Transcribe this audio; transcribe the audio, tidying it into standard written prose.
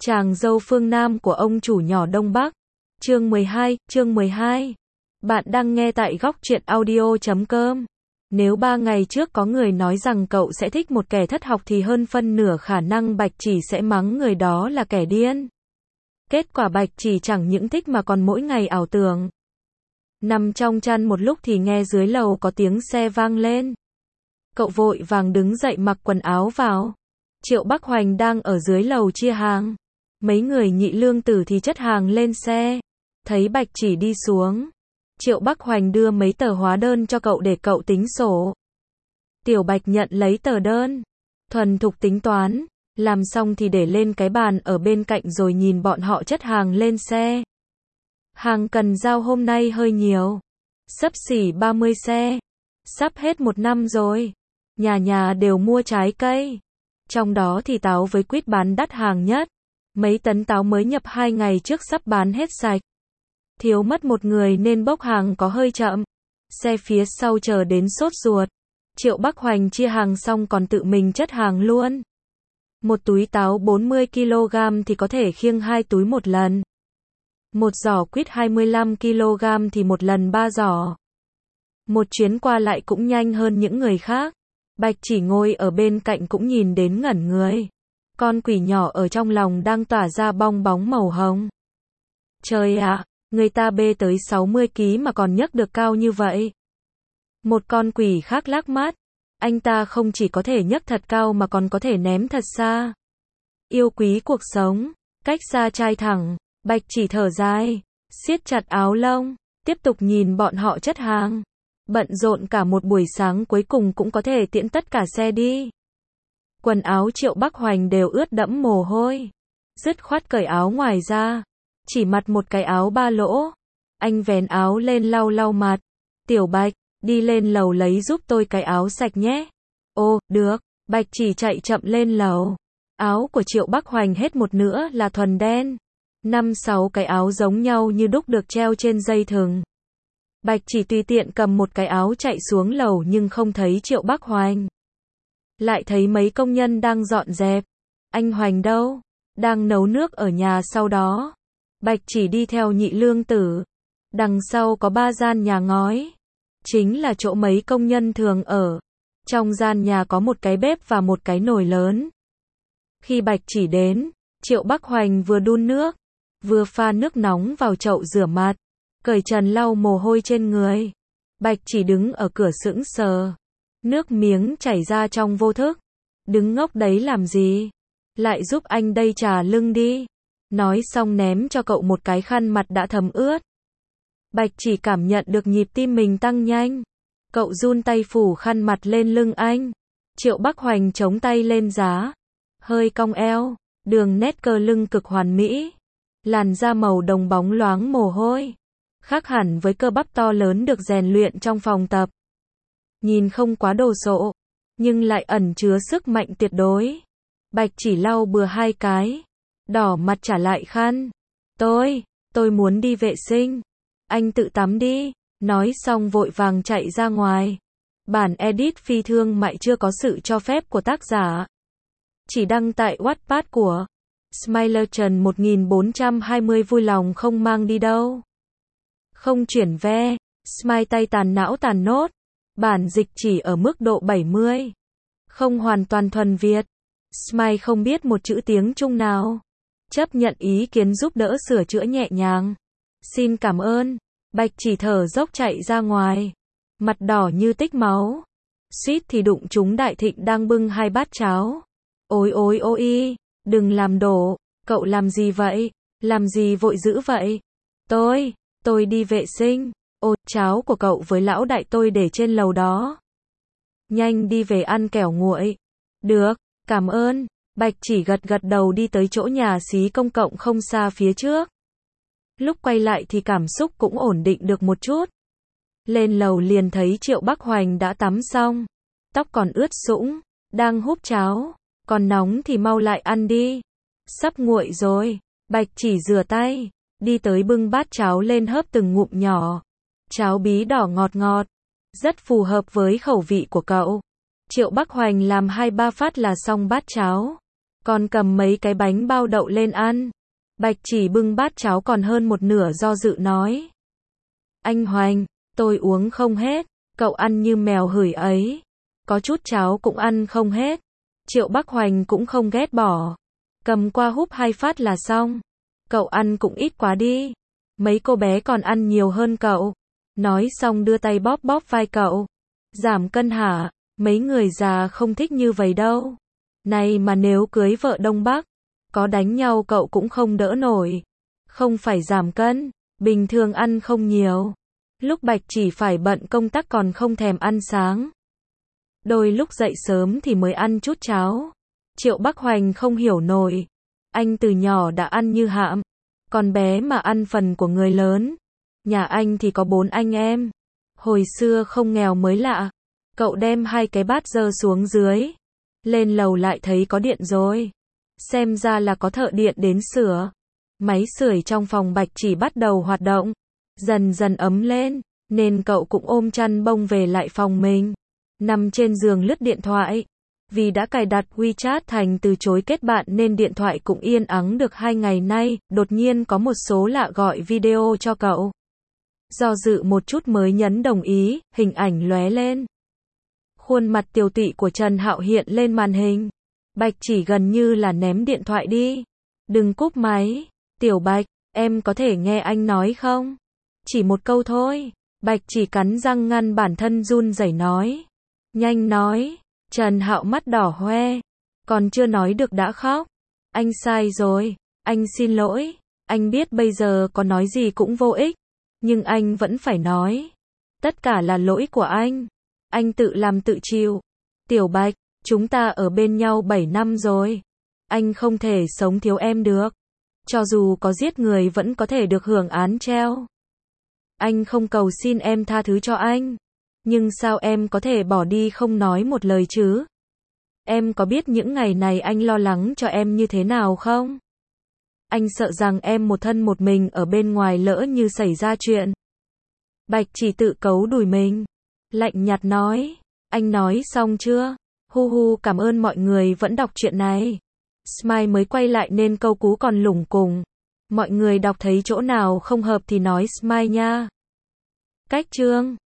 Chàng dâu phương Nam của ông chủ nhỏ Đông Bắc. Chương 12. Bạn đang nghe tại góc truyện audio.com. Nếu 3 ngày trước có người nói rằng cậu sẽ thích một kẻ thất học thì hơn phân nửa khả năng Bạch Chỉ sẽ mắng người đó là kẻ điên. Kết quả Bạch Chỉ chẳng những thích mà còn mỗi ngày ảo tưởng. Nằm trong chăn một lúc thì nghe dưới lầu có tiếng xe vang lên. Cậu vội vàng đứng dậy mặc quần áo vào. Triệu Bắc Hoành đang ở dưới lầu chia hàng. Mấy người Nhị Lương Tử thì chất hàng lên xe. Thấy Bạch Chỉ đi xuống, Triệu Bắc Hoành đưa mấy tờ hóa đơn cho cậu để cậu tính sổ. Tiểu Bạch nhận lấy tờ đơn, thuần thục tính toán, làm xong thì để lên cái bàn ở bên cạnh rồi nhìn bọn họ chất hàng lên xe. Hàng cần giao hôm nay hơi nhiều, xấp xỉ 30 xe, sắp hết 1 năm rồi. Nhà nhà đều mua trái cây, trong đó thì táo với quýt bán đắt hàng nhất. Mấy tấn táo mới nhập 2 ngày trước sắp bán hết sạch. Thiếu mất một người nên bốc hàng có hơi chậm. Xe phía sau chờ đến sốt ruột. Triệu Bắc Hoành chia hàng xong còn tự mình chất hàng luôn. Một túi táo 40 kg thì có thể khiêng 2 túi một lần. Một giỏ quýt 25 kg thì một lần 3 giỏ. Một chuyến qua lại cũng nhanh hơn những người khác. Bạch Chỉ ngồi ở bên cạnh cũng nhìn đến ngẩn người. Con quỷ nhỏ ở trong lòng đang tỏa ra bong bóng màu hồng. Trời ạ, người ta bê tới 60 kg mà còn nhấc được cao như vậy. Một con quỷ khác lác mắt. Anh ta không chỉ có thể nhấc thật cao mà còn có thể ném thật xa. Yêu quý cuộc sống, cách xa trai thẳng. Bạch Chỉ thở dài, siết chặt áo lông, tiếp tục nhìn bọn họ chất hàng. Bận rộn cả một buổi sáng cuối cùng cũng có thể tiễn tất cả xe đi. Quần áo Triệu Bắc Hoành đều ướt đẫm mồ hôi. Dứt khoát cởi áo ngoài ra, chỉ mặc một cái áo 3 lỗ. Anh vén áo lên lau lau mặt. Tiểu Bạch, đi lên lầu lấy giúp tôi cái áo sạch nhé. Ô, được. Bạch Chỉ chạy chậm lên lầu. Áo của Triệu Bắc Hoành hết một nửa là thuần đen. 5-6 cái áo giống nhau như đúc được treo trên dây thừng. Bạch Chỉ tùy tiện cầm một cái áo chạy xuống lầu nhưng không thấy Triệu Bắc Hoành. Lại thấy mấy công nhân đang dọn dẹp. Anh Hoành đâu? Đang nấu nước ở nhà sau đó. Bạch Chỉ đi theo Nhị Lương Tử. Đằng sau có 3 gian nhà ngói. Chính là chỗ mấy công nhân thường ở. Trong gian nhà có một cái bếp và một cái nồi lớn. Khi Bạch Chỉ đến, Triệu Bắc Hoành vừa đun nước, vừa pha nước nóng vào chậu rửa mặt, cởi trần lau mồ hôi trên người. Bạch Chỉ đứng ở cửa sững sờ. Nước miếng chảy ra trong vô thức. Đứng ngốc đấy làm gì? Lại giúp anh đây trà lưng đi. Nói xong ném cho cậu một cái khăn mặt đã thấm ướt. Bạch Chỉ cảm nhận được nhịp tim mình tăng nhanh. Cậu run tay phủ khăn mặt lên lưng anh. Triệu Bắc Hoành chống tay lên giá. Hơi cong eo. Đường nét cơ lưng cực hoàn mỹ. Làn da màu đồng bóng loáng mồ hôi. Khác hẳn với cơ bắp to lớn được rèn luyện trong phòng tập. Nhìn không quá đồ sộ, nhưng lại ẩn chứa sức mạnh tuyệt đối. Bạch Chỉ lau bừa 2 cái, đỏ mặt trả lại khăn. Tôi muốn đi vệ sinh. Anh tự tắm đi. Nói xong vội vàng chạy ra ngoài. Bản edit phi thương mại chưa có sự cho phép của tác giả. Chỉ đăng tại Wattpad của Smiler Trần 1420 vui lòng không mang đi đâu. Không chuyển ve. Smile tay tàn não tàn nốt. Bản dịch chỉ ở mức độ 70. Không hoàn toàn thuần Việt. Smile không biết một chữ tiếng Trung nào. Chấp nhận ý kiến giúp đỡ sửa chữa nhẹ nhàng. Xin cảm ơn. Bạch Chỉ thở dốc chạy ra ngoài. Mặt đỏ như tích máu. Suýt thì đụng trúng Đại Thịnh đang bưng 2 bát cháo. Ôi, đừng làm đổ. Cậu làm gì vậy? Làm gì vội dữ vậy? Tôi đi vệ sinh. Ồ, cháo của cậu với lão đại tôi để trên lầu đó. Nhanh đi về ăn kẻo nguội. Được, cảm ơn. Bạch Chỉ gật đầu đi tới chỗ nhà xí công cộng không xa phía trước. Lúc quay lại thì cảm xúc cũng ổn định được một chút. Lên lầu liền thấy Triệu Bắc Hoành đã tắm xong. Tóc còn ướt sũng, đang húp cháo. Còn nóng thì mau lại ăn đi. Sắp nguội rồi. Bạch Chỉ rửa tay, đi tới bưng bát cháo lên hớp từng ngụm nhỏ. Cháo bí đỏ ngọt ngọt, rất phù hợp với khẩu vị của cậu. Triệu Bắc Hoành làm 2-3 phát là xong bát cháo. Còn cầm mấy cái bánh bao đậu lên ăn. Bạch Chỉ bưng bát cháo còn hơn một nửa do dự nói. Anh Hoành, tôi uống không hết, cậu ăn như mèo hửi ấy. Có chút cháo cũng ăn không hết. Triệu Bắc Hoành cũng không ghét bỏ. Cầm qua húp 2 phát là xong. Cậu ăn cũng ít quá đi. Mấy cô bé còn ăn nhiều hơn cậu. Nói xong đưa tay bóp bóp vai cậu. Giảm cân hả? Mấy người già không thích như vậy đâu. Này mà nếu cưới vợ Đông Bắc, có đánh nhau cậu cũng không đỡ nổi. Không phải giảm cân, bình thường ăn không nhiều. Lúc Bạch Chỉ phải bận công tác còn không thèm ăn sáng. Đôi lúc dậy sớm thì mới ăn chút cháo. Triệu Bắc Hoành không hiểu nổi. Anh từ nhỏ đã ăn như hạm. Còn bé mà ăn phần của người lớn. Nhà anh thì có 4 anh em. Hồi xưa không nghèo mới lạ. Cậu đem 2 cái bát dơ xuống dưới. Lên lầu lại thấy có điện rồi. Xem ra là có thợ điện đến sửa. Máy sưởi trong phòng Bạch Chỉ bắt đầu hoạt động. Dần dần ấm lên. Nên cậu cũng ôm chăn bông về lại phòng mình. Nằm trên giường lướt điện thoại. Vì đã cài đặt WeChat thành từ chối kết bạn nên điện thoại cũng yên ắng được 2 ngày nay. Đột nhiên có một số lạ gọi video cho cậu. Do dự một chút mới nhấn đồng ý. Hình ảnh lóe lên. Khuôn mặt tiều tụy của Trần Hạo hiện lên màn hình. Bạch Chỉ gần như là ném điện thoại đi. Đừng cúp máy. Tiểu Bạch, em có thể nghe anh nói không? Chỉ một câu thôi. Bạch Chỉ cắn răng ngăn bản thân run rẩy nói. Nhanh nói. Trần Hạo mắt đỏ hoe. Còn chưa nói được đã khóc. Anh sai rồi. Anh xin lỗi. Anh biết bây giờ có nói gì cũng vô ích. Nhưng anh vẫn phải nói. Tất cả là lỗi của anh. Anh tự làm tự chịu. Tiểu Bạch, chúng ta ở bên nhau 7 năm rồi. Anh không thể sống thiếu em được. Cho dù có giết người vẫn có thể được hưởng án treo. Anh không cầu xin em tha thứ cho anh. Nhưng sao em có thể bỏ đi không nói một lời chứ? Em có biết những ngày này anh lo lắng cho em như thế nào không? Anh sợ rằng em một thân một mình ở bên ngoài lỡ như xảy ra chuyện. Bạch Chỉ tự cấu đùi mình. Lạnh nhạt nói. Anh nói xong chưa? Hu hu, cảm ơn mọi người vẫn đọc chuyện này. Smile mới quay lại nên câu cú còn lủng củng. Mọi người đọc thấy chỗ nào không hợp thì nói Smile nha. Cách chương